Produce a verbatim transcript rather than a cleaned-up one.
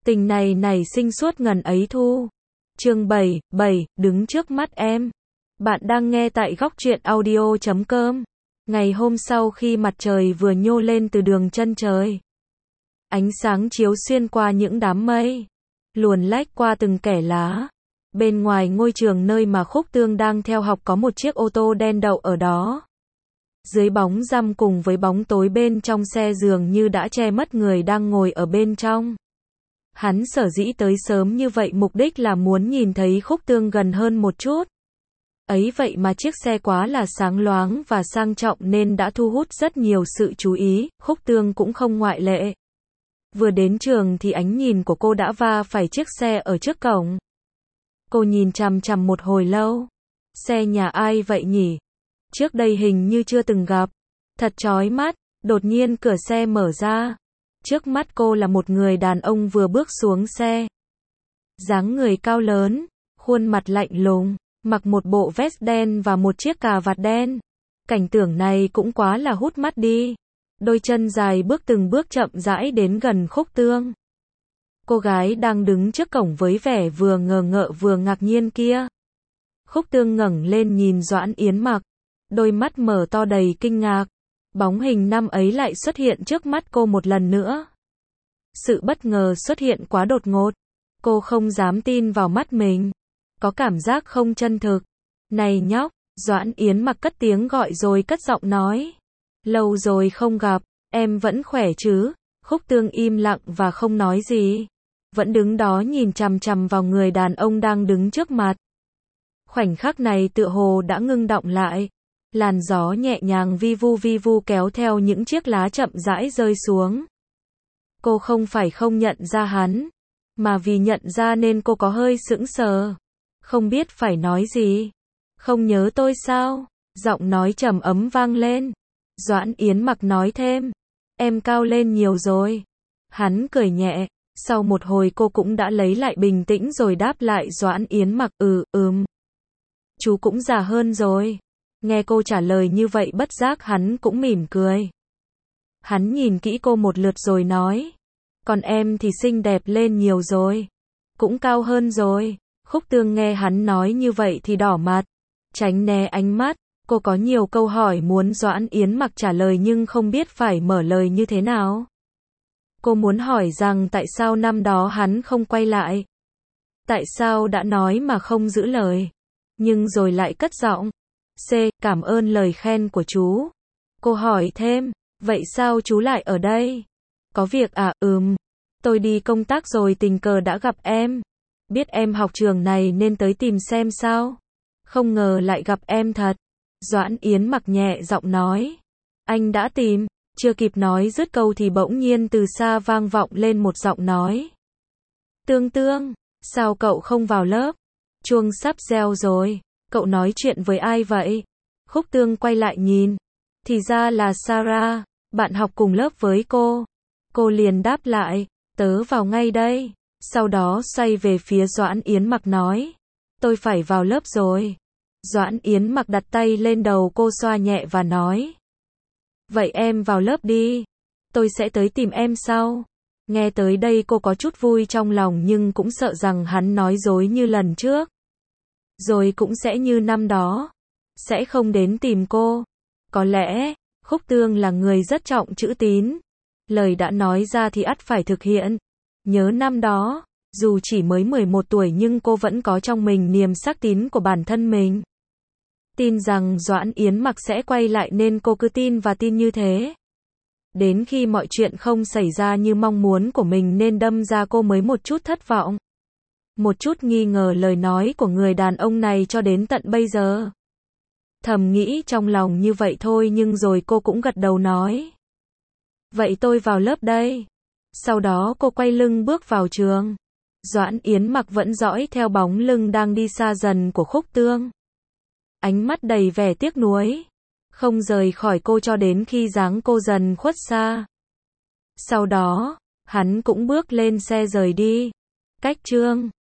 Tình này nảy sinh suốt ngần ấy thu. Chương bảy, bảy, đứng trước mắt em. Bạn đang nghe tại góc truyện audio chấm com. Ngày hôm sau khi mặt trời vừa nhô lên từ đường chân trời, ánh sáng chiếu xuyên qua những đám mây, luồn lách qua từng kẽ lá. Bên ngoài ngôi trường nơi mà Khúc Tương đang theo học có một chiếc ô tô đen đậu ở đó. Dưới bóng râm cùng với bóng tối bên trong xe dường như đã che mất người đang ngồi ở bên trong. Hắn sở dĩ tới sớm như vậy mục đích là muốn nhìn thấy Khúc Tương gần hơn một chút. Ấy vậy mà chiếc xe quá là sáng loáng và sang trọng nên đã thu hút rất nhiều sự chú ý, Khúc Tương cũng không ngoại lệ. Vừa đến trường thì ánh nhìn của cô đã va phải chiếc xe ở trước cổng. Cô nhìn chằm chằm một hồi lâu. Xe nhà ai vậy nhỉ? Trước đây hình như chưa từng gặp. Thật chói mắt, đột nhiên cửa xe mở ra. Trước mắt cô là một người đàn ông vừa bước xuống xe. Dáng người cao lớn, khuôn mặt lạnh lùng, mặc một bộ vest đen và một chiếc cà vạt đen. Cảnh tượng này cũng quá là hút mắt đi. Đôi chân dài bước từng bước chậm rãi đến gần Khúc Tương. Cô gái đang đứng trước cổng với vẻ vừa ngờ ngợ vừa ngạc nhiên kia. Khúc Tương ngẩng lên nhìn Doãn Yến Mặc, đôi mắt mở to đầy kinh ngạc. Bóng hình năm ấy lại xuất hiện trước mắt cô một lần nữa. Sự bất ngờ xuất hiện quá đột ngột. Cô không dám tin vào mắt mình. Có cảm giác không chân thực. Này nhóc, Doãn Yến Mặc cất tiếng gọi rồi cất giọng nói. Lâu rồi không gặp, em vẫn khỏe chứ? Khúc Tương im lặng và không nói gì. Vẫn đứng đó nhìn chằm chằm vào người đàn ông đang đứng trước mặt. Khoảnh khắc này tựa hồ đã ngưng đọng lại. Làn gió nhẹ nhàng vi vu vi vu kéo theo những chiếc lá chậm rãi rơi xuống. Cô không phải không nhận ra hắn, mà vì nhận ra nên cô có hơi sững sờ. Không biết phải nói gì. Không nhớ tôi sao? Giọng nói trầm ấm vang lên. Doãn Yến Mặc nói thêm. Em cao lên nhiều rồi. Hắn cười nhẹ. Sau một hồi cô cũng đã lấy lại bình tĩnh rồi đáp lại Doãn Yến Mặc. Ừ, ừm. Chú cũng già hơn rồi. Nghe cô trả lời như vậy bất giác hắn cũng mỉm cười. Hắn nhìn kỹ cô một lượt rồi nói. Còn em thì xinh đẹp lên nhiều rồi. Cũng cao hơn rồi. Khúc Tương nghe hắn nói như vậy thì đỏ mặt. Tránh né ánh mắt. Cô có nhiều câu hỏi muốn Doãn Yến Mặc trả lời nhưng không biết phải mở lời như thế nào. Cô muốn hỏi rằng tại sao năm đó hắn không quay lại. Tại sao đã nói mà không giữ lời. Nhưng rồi lại cất giọng. C, cảm ơn lời khen của chú. Cô hỏi thêm, vậy sao chú lại ở đây? Có việc à? Ừm. Tôi đi công tác rồi tình cờ đã gặp em. Biết em học trường này nên tới tìm xem sao. Không ngờ lại gặp em thật. Doãn Yến Mặc nhẹ giọng nói. Anh đã tìm. Chưa kịp nói dứt câu thì bỗng nhiên từ xa vang vọng lên một giọng nói. Tương Tương, sao cậu không vào lớp? Chuông sắp reo rồi. Cậu nói chuyện với ai vậy? Khúc Tương quay lại nhìn. Thì ra là Sarah, bạn học cùng lớp với cô. Cô liền đáp lại, tớ vào ngay đây. Sau đó xoay về phía Doãn Yến Mặc nói. Tôi phải vào lớp rồi. Doãn Yến Mặc đặt tay lên đầu cô xoa nhẹ và nói. Vậy em vào lớp đi. Tôi sẽ tới tìm em sau. Nghe tới đây cô có chút vui trong lòng nhưng cũng sợ rằng hắn nói dối như lần trước. Rồi cũng sẽ như năm đó. Sẽ không đến tìm cô. Có lẽ, Khúc Tương là người rất trọng chữ tín. Lời đã nói ra thì ắt phải thực hiện. Nhớ năm đó, dù chỉ mới mười một tuổi nhưng cô vẫn có trong mình niềm xác tín của bản thân mình. Tin rằng Doãn Yến Mặc sẽ quay lại nên cô cứ tin và tin như thế. Đến khi mọi chuyện không xảy ra như mong muốn của mình nên đâm ra cô mới một chút thất vọng. Một chút nghi ngờ lời nói của người đàn ông này cho đến tận bây giờ. Thầm nghĩ trong lòng như vậy thôi nhưng rồi cô cũng gật đầu nói. Vậy tôi vào lớp đây. Sau đó cô quay lưng bước vào trường. Doãn Yến Mặc vẫn dõi theo bóng lưng đang đi xa dần của Khúc Tương. Ánh mắt đầy vẻ tiếc nuối. Không rời khỏi cô cho đến khi dáng cô dần khuất xa. Sau đó, hắn cũng bước lên xe rời đi. Cách trường.